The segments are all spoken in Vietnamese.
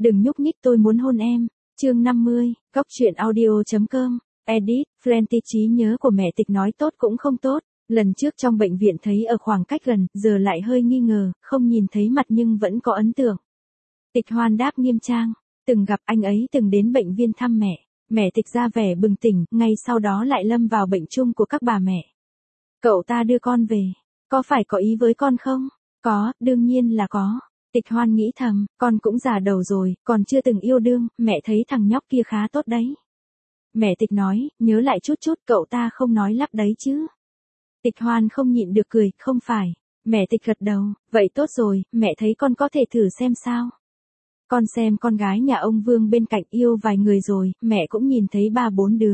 Đừng nhúc nhích tôi muốn hôn em. Chương 50, Góc truyện audio.com, edit, Plenty trí nhớ của mẹ Tịch nói tốt cũng không tốt. Lần trước trong bệnh viện thấy ở khoảng cách gần, giờ lại hơi nghi ngờ, không nhìn thấy mặt nhưng vẫn có ấn tượng. Tịch Hoan đáp nghiêm trang, từng gặp anh ấy từng đến bệnh viện thăm mẹ. Mẹ Tịch ra vẻ bừng tỉnh, ngay sau đó lại lâm vào bệnh chung của các bà mẹ. Cậu ta đưa con về, có phải có ý với con không? Có, đương nhiên là có. Tịch Hoan nghĩ thầm, con cũng già đầu rồi, còn chưa từng yêu đương, mẹ thấy thằng nhóc kia khá tốt đấy. Mẹ Tịch nói, nhớ lại chút cậu ta không nói lắp đấy chứ. Tịch Hoan không nhịn được cười, không phải. Mẹ Tịch gật đầu, vậy tốt rồi, mẹ thấy con có thể thử xem sao. Con xem con gái nhà ông Vương bên cạnh yêu vài người rồi, mẹ cũng nhìn thấy 3-4 đứa.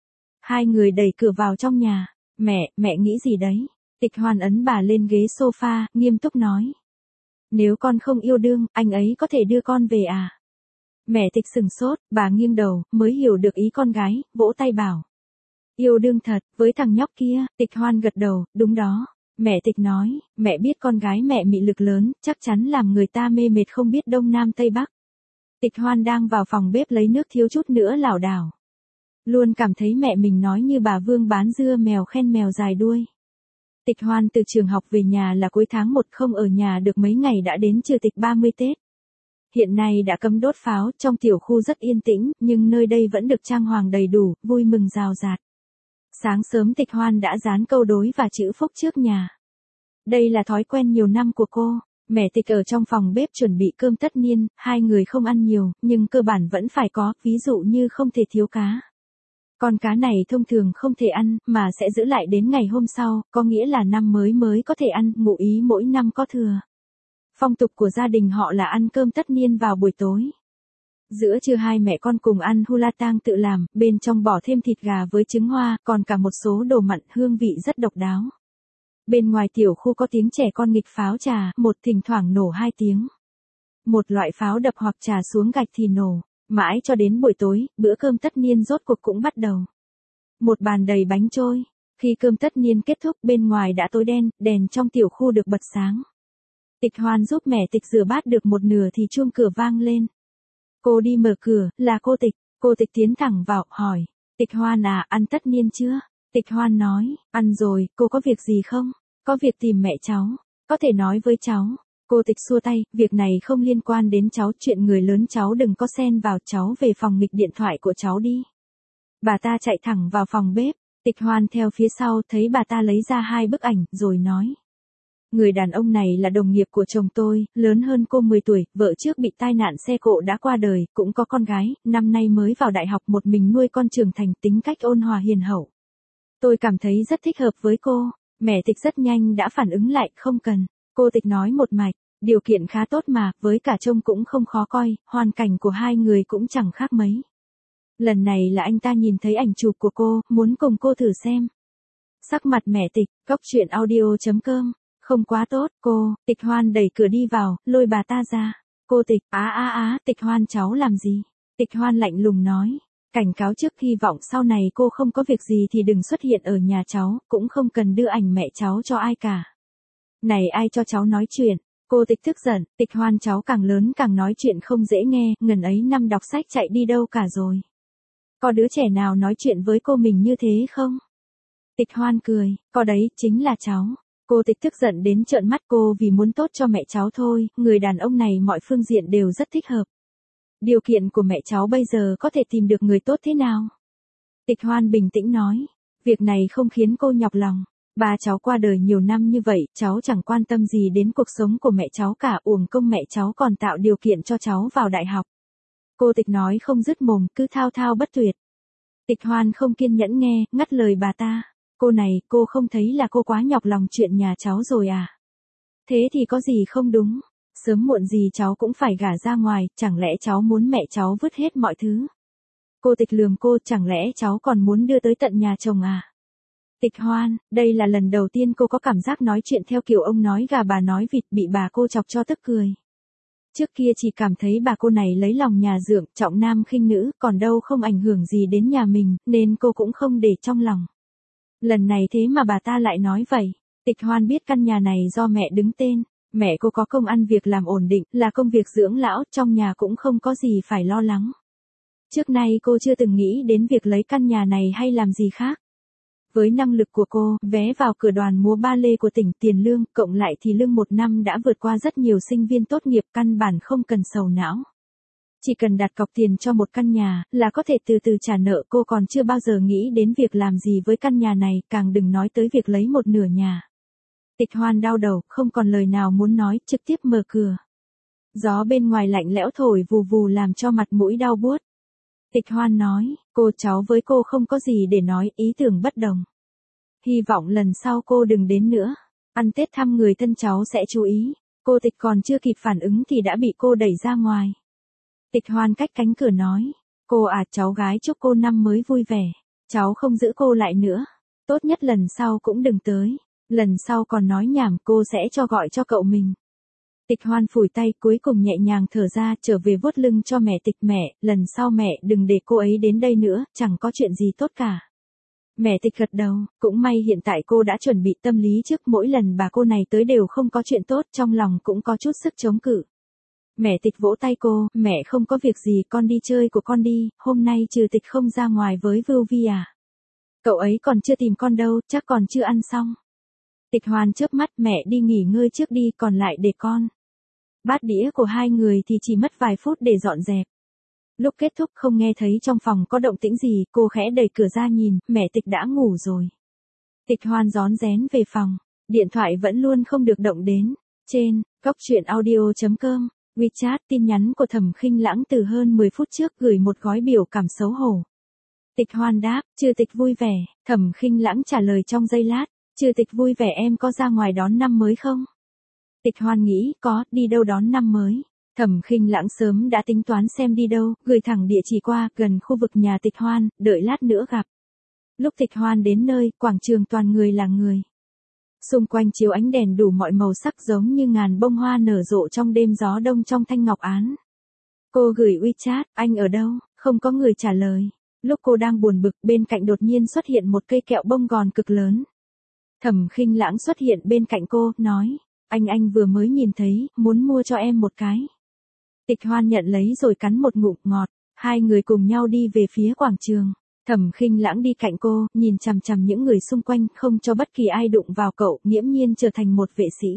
Hai người đẩy cửa vào trong nhà. Mẹ nghĩ gì đấy? Tịch Hoan ấn bà lên ghế sofa, nghiêm túc nói. Nếu con không yêu đương, anh ấy có thể đưa con về à? Mẹ Tịch sừng sốt, bà nghiêng đầu, mới hiểu được ý con gái, vỗ tay bảo. Yêu đương thật, với thằng nhóc kia. Tịch Hoan gật đầu, đúng đó. Mẹ Tịch nói, mẹ biết con gái mẹ mị lực lớn, chắc chắn làm người ta mê mệt không biết đông nam tây bắc. Tịch Hoan đang vào phòng bếp lấy nước thiếu chút nữa lảo đảo. Luôn cảm thấy mẹ mình nói như bà Vương bán dưa mèo khen mèo dài đuôi. Tịch Hoan từ trường học về nhà là cuối tháng 1, không ở nhà được mấy ngày đã đến trừ tịch 30 Tết. Hiện nay đã cấm đốt pháo, trong tiểu khu rất yên tĩnh, nhưng nơi đây vẫn được trang hoàng đầy đủ, vui mừng rào rạt. Sáng sớm Tịch Hoan đã dán câu đối và chữ phúc trước nhà. Đây là thói quen nhiều năm của cô. Mẹ Tịch ở trong phòng bếp chuẩn bị cơm tất niên, hai người không ăn nhiều, nhưng cơ bản vẫn phải có, ví dụ như không thể thiếu cá. Con cá này thông thường không thể ăn, mà sẽ giữ lại đến ngày hôm sau, có nghĩa là năm mới có thể ăn, ngụ ý mỗi năm có thừa. Phong tục của gia đình họ là ăn cơm tất niên vào buổi tối. Giữa trưa hai mẹ con cùng ăn hula tang tự làm, bên trong bỏ thêm thịt gà với trứng hoa, còn cả một số đồ mặn, hương vị rất độc đáo. Bên ngoài tiểu khu có tiếng trẻ con nghịch pháo trà, một thỉnh thoảng nổ 2 tiếng. Một loại pháo đập hoặc trà xuống gạch thì nổ. Mãi cho đến buổi tối, bữa cơm tất niên rốt cuộc cũng bắt đầu. Một bàn đầy bánh trôi. Khi cơm tất niên kết thúc, bên ngoài đã tối đen, đèn trong tiểu khu được bật sáng. Tịch Hoan giúp mẹ Tịch rửa bát được một nửa thì chuông cửa vang lên. Cô đi mở cửa, là cô Tịch. Cô Tịch tiến thẳng vào, hỏi. Tịch Hoan à, ăn tất niên chưa? Tịch Hoan nói, ăn rồi, cô có việc gì không? Có việc tìm mẹ cháu. Có thể nói với cháu. Cô Tịch xua tay, việc này không liên quan đến cháu, chuyện người lớn cháu đừng có xen vào, cháu về phòng nghịch điện thoại của cháu đi. Bà ta chạy thẳng vào phòng bếp, Tịch Hoan theo phía sau thấy bà ta lấy ra 2 bức ảnh, rồi nói. Người đàn ông này là đồng nghiệp của chồng tôi, lớn hơn cô 10 tuổi, vợ trước bị tai nạn xe cộ đã qua đời, cũng có con gái, năm nay mới vào đại học một mình nuôi con trưởng thành, tính cách ôn hòa hiền hậu. Tôi cảm thấy rất thích hợp với cô. Mẹ Tịch rất nhanh đã phản ứng lại, không cần. Cô Tịch nói một mạch. Điều kiện khá tốt mà, với cả trông cũng không khó coi, hoàn cảnh của hai người cũng chẳng khác mấy. Lần này là anh ta nhìn thấy ảnh chụp của cô, muốn cùng cô thử xem. Sắc mặt mẹ Tịch, Góc truyện audio.com, không quá tốt, cô. Tịch Hoan đẩy cửa đi vào, lôi bà ta ra. Cô Tịch, Tịch Hoan cháu làm gì? Tịch Hoan lạnh lùng nói. Cảnh cáo trước, hy vọng sau này cô không có việc gì thì đừng xuất hiện ở nhà cháu, cũng không cần đưa ảnh mẹ cháu cho ai cả. Này ai cho cháu nói chuyện? Cô Tịch tức giận, Tịch Hoan cháu càng lớn càng nói chuyện không dễ nghe, ngần ấy năm đọc sách chạy đi đâu cả rồi. Có đứa trẻ nào nói chuyện với cô mình như thế không? Tịch Hoan cười, có đấy, chính là cháu. Cô Tịch tức giận đến trợn mắt, cô vì muốn tốt cho mẹ cháu thôi, người đàn ông này mọi phương diện đều rất thích hợp. Điều kiện của mẹ cháu bây giờ có thể tìm được người tốt thế nào? Tịch Hoan bình tĩnh nói, việc này không khiến cô nhọc lòng. Ba cháu qua đời nhiều năm như vậy, cháu chẳng quan tâm gì đến cuộc sống của mẹ cháu cả, uổng công mẹ cháu còn tạo điều kiện cho cháu vào đại học. Cô Tịch nói không dứt mồm, cứ thao thao bất tuyệt. Tịch Hoan không kiên nhẫn nghe, ngắt lời bà ta. Cô này, cô không thấy là cô quá nhọc lòng chuyện nhà cháu rồi à? Thế thì có gì không đúng? Sớm muộn gì cháu cũng phải gả ra ngoài, chẳng lẽ cháu muốn mẹ cháu vứt hết mọi thứ? Cô Tịch lườm cô, chẳng lẽ cháu còn muốn đưa tới tận nhà chồng à? Tịch Hoan, đây là lần đầu tiên cô có cảm giác nói chuyện theo kiểu ông nói gà bà nói vịt, bị bà cô chọc cho tức cười. Trước kia chỉ cảm thấy bà cô này lấy lòng nhà dượng, trọng nam khinh nữ, còn đâu không ảnh hưởng gì đến nhà mình, nên cô cũng không để trong lòng. Lần này thế mà bà ta lại nói vậy. Tịch Hoan biết căn nhà này do mẹ đứng tên. Mẹ cô có công ăn việc làm ổn định, là công việc dưỡng lão, trong nhà cũng không có gì phải lo lắng. Trước nay cô chưa từng nghĩ đến việc lấy căn nhà này hay làm gì khác. Với năng lực của cô, vé vào cửa đoàn múa ba lê của tỉnh, tiền lương, cộng lại thì lương một năm đã vượt qua rất nhiều sinh viên tốt nghiệp, căn bản không cần sầu não. Chỉ cần đặt cọc tiền cho một căn nhà, là có thể từ từ trả nợ. Cô còn chưa bao giờ nghĩ đến việc làm gì với căn nhà này, càng đừng nói tới việc lấy một nửa nhà. Tịch Hoan đau đầu, không còn lời nào muốn nói, trực tiếp mở cửa. Gió bên ngoài lạnh lẽo thổi vù vù làm cho mặt mũi đau buốt. Tịch Hoan nói, cháu với cô không có gì để nói, ý tưởng bất đồng. Hy vọng lần sau cô đừng đến nữa. Ăn Tết thăm người thân cháu sẽ chú ý. Cô Tịch còn chưa kịp phản ứng thì đã bị cô đẩy ra ngoài. Tịch Hoan cách cánh cửa nói, cô cháu gái chúc cô năm mới vui vẻ. Cháu không giữ cô lại nữa. Tốt nhất lần sau cũng đừng tới. Lần sau còn nói nhảm cô sẽ cho gọi cho cậu mình. Tịch Hoan phủi tay, cuối cùng nhẹ nhàng thở ra, trở về vuốt lưng cho mẹ. Tịch mẹ, lần sau mẹ đừng để cô ấy đến đây nữa, chẳng có chuyện gì tốt cả. Mẹ Tịch gật đầu, cũng may hiện tại cô đã chuẩn bị tâm lý trước, mỗi lần bà cô này tới đều không có chuyện tốt, trong lòng cũng có chút sức chống cự. Mẹ Tịch vỗ tay cô, mẹ không có việc gì, con đi chơi của con đi, hôm nay trừ Tịch không ra ngoài với Vưu Vi à? Cậu ấy còn chưa tìm con đâu, chắc còn chưa ăn xong. Tịch Hoan chớp mắt, mẹ đi nghỉ ngơi trước đi, còn lại để con. Bát đĩa của hai người thì chỉ mất vài phút để dọn dẹp. Lúc kết thúc không nghe thấy trong phòng có động tĩnh gì, cô khẽ đẩy cửa ra nhìn, mẹ Tịch đã ngủ rồi. Tịch Hoan rón rén về phòng, điện thoại vẫn luôn không được động đến. Trên, goctruyện.audio.com, WeChat, tin nhắn của Thẩm Khinh Lãng từ hơn 10 phút trước gửi một gói biểu cảm xấu hổ. Tịch Hoan đáp, trừ Tịch vui vẻ, Thẩm Khinh Lãng trả lời trong giây lát, trừ Tịch vui vẻ em có ra ngoài đón năm mới không? Tịch Hoan nghĩ, có, đi đâu đón năm mới? Thẩm Khinh Lãng sớm đã tính toán xem đi đâu, gửi thẳng địa chỉ qua, gần khu vực nhà Tịch Hoan, đợi lát nữa gặp. Lúc Tịch Hoan đến nơi, quảng trường toàn người là người. Xung quanh chiếu ánh đèn đủ mọi màu sắc giống như ngàn bông hoa nở rộ trong đêm gió đông trong thanh ngọc án. Cô gửi WeChat, anh ở đâu? Không có người trả lời. Lúc cô đang buồn bực, bên cạnh đột nhiên xuất hiện một cây kẹo bông gòn cực lớn. Thẩm Khinh Lãng xuất hiện bên cạnh cô, nói, anh vừa mới nhìn thấy, muốn mua cho em một cái. Tịch Hoan nhận lấy rồi cắn một ngụm ngọt, hai người cùng nhau đi về phía quảng trường. Thẩm Khinh Lãng đi cạnh cô, nhìn chằm chằm những người xung quanh, không cho bất kỳ ai đụng vào cậu, nghiễm nhiên trở thành một vệ sĩ.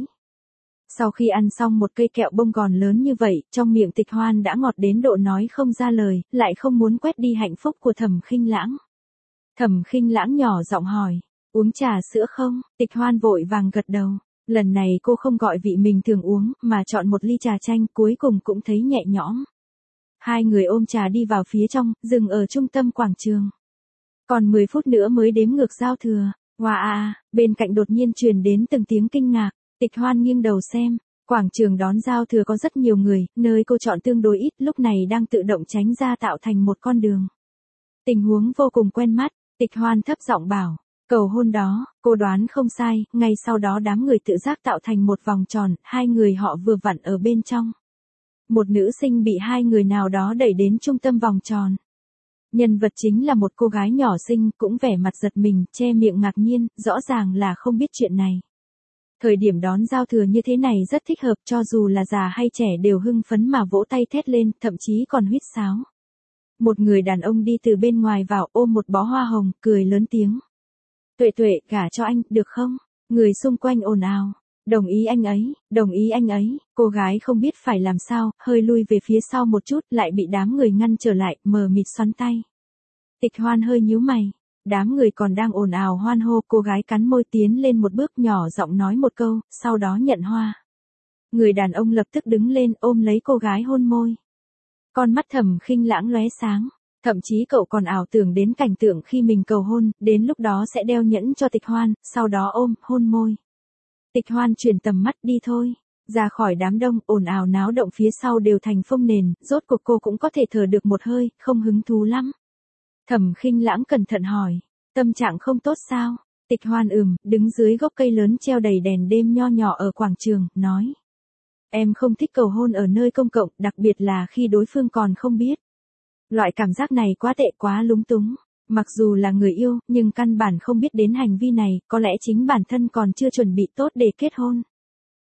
Sau khi ăn xong một cây kẹo bông gòn lớn như vậy, trong miệng Tịch Hoan đã ngọt đến độ nói không ra lời, lại không muốn quét đi hạnh phúc của Thẩm Khinh Lãng. Thẩm Khinh Lãng nhỏ giọng hỏi, uống trà sữa không? Tịch Hoan vội vàng gật đầu. Lần này cô không gọi vị mình thường uống, mà chọn một ly trà chanh, cuối cùng cũng thấy nhẹ nhõm. Hai người ôm trà đi vào phía trong, dừng ở trung tâm quảng trường. Còn 10 phút nữa mới đếm ngược giao thừa. Wow, bên cạnh đột nhiên truyền đến từng tiếng kinh ngạc. Tịch Hoan nghiêng đầu xem, quảng trường đón giao thừa có rất nhiều người, nơi cô chọn tương đối ít, lúc này đang tự động tránh ra tạo thành một con đường. Tình huống vô cùng quen mắt, Tịch Hoan thấp giọng bảo, cầu hôn đó, cô đoán không sai, ngay sau đó đám người tự giác tạo thành một vòng tròn, hai người họ vừa vặn ở bên trong. Một nữ sinh bị hai người nào đó đẩy đến trung tâm vòng tròn. Nhân vật chính là một cô gái nhỏ xinh, cũng vẻ mặt giật mình, che miệng ngạc nhiên, rõ ràng là không biết chuyện này. Thời điểm đón giao thừa như thế này rất thích hợp, cho dù là già hay trẻ đều hưng phấn mà vỗ tay thét lên, thậm chí còn huýt sáo. Một người đàn ông đi từ bên ngoài vào, ôm một bó hoa hồng, cười lớn tiếng. Tuệ Tuệ, gả cho anh, được không? Người xung quanh ồn ào. Đồng ý anh ấy, đồng ý anh ấy. Cô gái không biết phải làm sao, hơi lui về phía sau một chút, lại bị đám người ngăn trở lại, mờ mịt xoắn tay. Tịch Hoan hơi nhíu mày. Đám người còn đang ồn ào hoan hô, cô gái cắn môi tiến lên một bước, nhỏ giọng nói một câu, sau đó nhận hoa. Người đàn ông lập tức đứng lên, ôm lấy cô gái hôn môi. Con mắt Thẩm Khinh Lãng lóe sáng. Thậm chí cậu còn ảo tưởng đến cảnh tượng khi mình cầu hôn, đến lúc đó sẽ đeo nhẫn cho Tịch Hoan, sau đó ôm, hôn môi. Tịch Hoan chuyển tầm mắt, đi thôi. Ra khỏi đám đông, ồn ào náo động phía sau đều thành phông nền, rốt cuộc cô cũng có thể thở được một hơi, không hứng thú lắm. Thẩm Khinh Lãng cẩn thận hỏi, tâm trạng không tốt sao? Tịch Hoan đứng dưới gốc cây lớn treo đầy đèn đêm nho nhỏ ở quảng trường, nói. Em không thích cầu hôn ở nơi công cộng, đặc biệt là khi đối phương còn không biết. Loại cảm giác này quá tệ, quá lúng túng. Mặc dù là người yêu, nhưng căn bản không biết đến hành vi này, có lẽ chính bản thân còn chưa chuẩn bị tốt để kết hôn.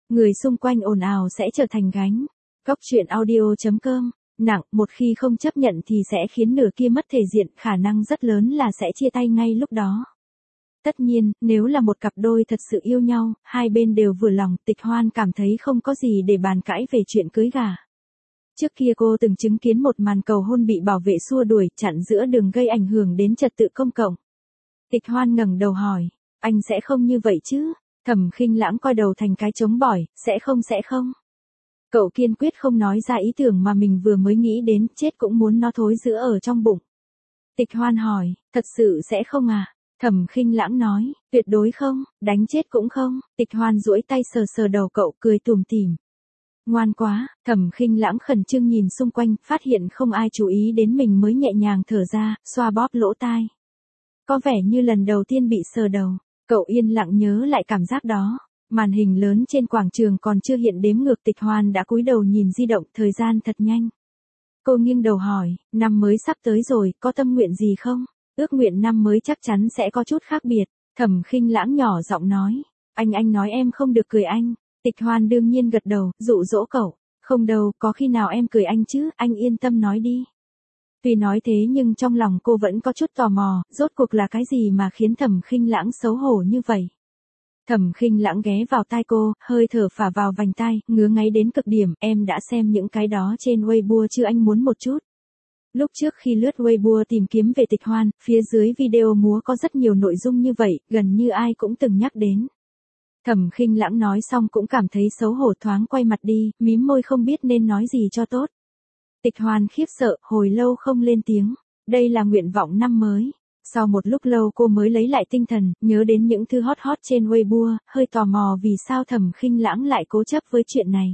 Người xung quanh ồn ào sẽ trở thành gánh. Góc truyện audio.com. Nặng, một khi không chấp nhận thì sẽ khiến nửa kia mất thể diện, khả năng rất lớn là sẽ chia tay ngay lúc đó. Tất nhiên, nếu là một cặp đôi thật sự yêu nhau, hai bên đều vừa lòng, Tịch Hoan cảm thấy không có gì để bàn cãi về chuyện cưới gả. Trước kia cô từng chứng kiến một màn cầu hôn bị bảo vệ xua đuổi, chặn giữa đường gây ảnh hưởng đến trật tự công cộng. Tịch Hoan ngẩng đầu hỏi, anh sẽ không như vậy chứ? Thẩm Khinh Lãng coi đầu thành cái trống bỏi, sẽ không. Cậu kiên quyết không nói ra ý tưởng mà mình vừa mới nghĩ đến, chết cũng muốn nó thối rữa ở trong bụng. Tịch Hoan hỏi, thật sự sẽ không à? Thẩm Khinh Lãng nói, tuyệt đối không, đánh chết cũng không. Tịch Hoan duỗi tay sờ sờ đầu cậu, cười tủm tỉm. Ngoan quá. Thẩm Khinh Lãng khẩn trương nhìn xung quanh, phát hiện không ai chú ý đến mình mới nhẹ nhàng thở ra, xoa bóp lỗ tai. Có vẻ như lần đầu tiên bị sờ đầu. Cậu yên lặng nhớ lại cảm giác đó. Màn hình lớn trên quảng trường còn chưa hiện đếm ngược, Tịch Hoan đã cúi đầu nhìn di động, thời gian thật nhanh. Cô nghiêng đầu hỏi, năm mới sắp tới rồi, có tâm nguyện gì không? Ước nguyện năm mới chắc chắn sẽ có chút khác biệt. Thẩm Khinh Lãng nhỏ giọng nói, anh nói em không được cười anh. Tịch Hoan đương nhiên gật đầu, dụ dỗ cậu, không đâu, có khi nào em cười anh chứ, anh yên tâm nói đi. Tuy nói thế nhưng trong lòng cô vẫn có chút tò mò, rốt cuộc là cái gì mà khiến Thẩm Khinh Lãng xấu hổ như vậy. Thẩm Khinh Lãng ghé vào tai cô, hơi thở phả vào vành tai, ngứa ngáy đến cực điểm, em đã xem những cái đó trên Weibo chưa, anh muốn một chút. Lúc trước khi lướt Weibo tìm kiếm về Tịch Hoan, phía dưới video múa có rất nhiều nội dung như vậy, gần như ai cũng từng nhắc đến. Thẩm Khinh Lãng nói xong cũng cảm thấy xấu hổ, thoáng quay mặt đi, mím môi không biết nên nói gì cho tốt. Tịch Hoan khiếp sợ, hồi lâu không lên tiếng. Đây là nguyện vọng năm mới. Sau một lúc lâu cô mới lấy lại tinh thần, nhớ đến những thư hot trên Weibo, hơi tò mò vì sao Thẩm Khinh Lãng lại cố chấp với chuyện này.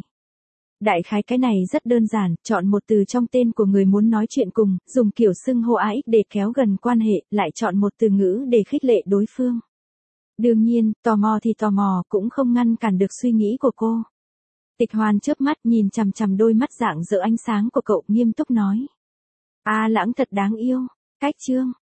Đại khái cái này rất đơn giản, chọn một từ trong tên của người muốn nói chuyện cùng, dùng kiểu xưng hô AX để kéo gần quan hệ, lại chọn một từ ngữ để khích lệ đối phương. Đương nhiên, tò mò thì tò mò, cũng không ngăn cản được suy nghĩ của cô. Tịch Hoan chớp mắt nhìn chằm chằm đôi mắt rạng rỡ ánh sáng của cậu, nghiêm túc nói. Lãng thật đáng yêu. Cách chương.